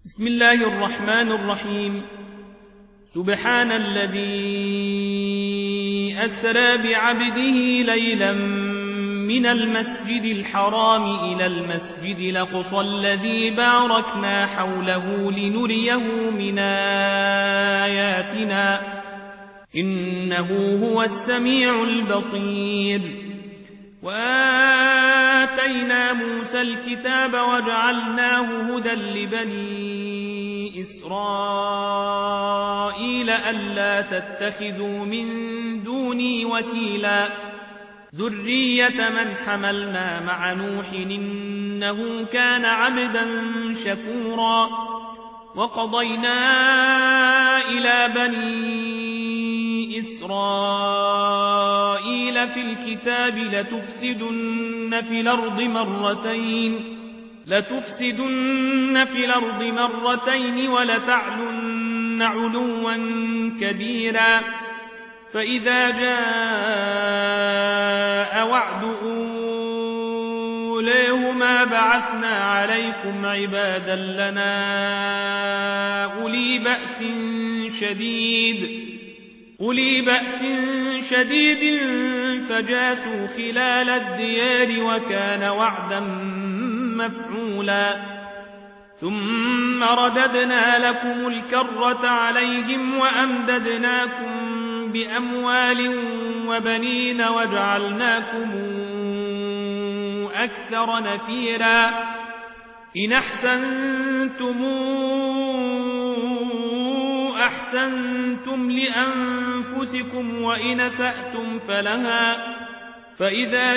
بسم الله الرحمن الرحيم. سبحان الذي أسرى بعبده ليلا من المسجد الحرام إلى المسجد الأقصى الذي باركنا حوله لنريه من آياتنا إنه هو السميع البصير. وآتينا موسى الكتاب وجعلناه هدى لبني إسرائيل ألا تتخذوا من دوني وكيلا ذرية من حملنا مع نوح إنه كان عبدا شكورا. وقضينا إلى بني إسرائيل في الكتاب لتفسدن في الأرض مرتين ولتعلن علوا كبيرا. فإذا جاء وعد أولاهما بعثنا عليكم عبادا لنا أولي بأس شديد فجاسوا خلال الديار وكان وعدا مفعولا. ثم رددنا لكم الكرة عليهم وأمددناكم بأموال وبنين وجعلناكم أكثر نفيرا. إن أحسنتم لأنفسكم وإن أسأتم فلها. فإذا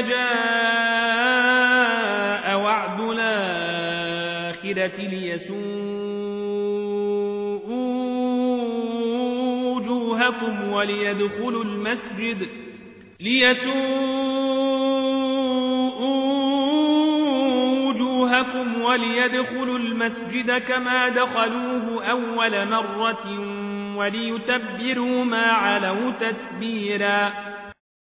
جاء وعد الآخرة ليسوءوا وجوهكم وليدخلوا المسجد كما دخلوه أول مرة وليتبروا ما علوا تتبيرا.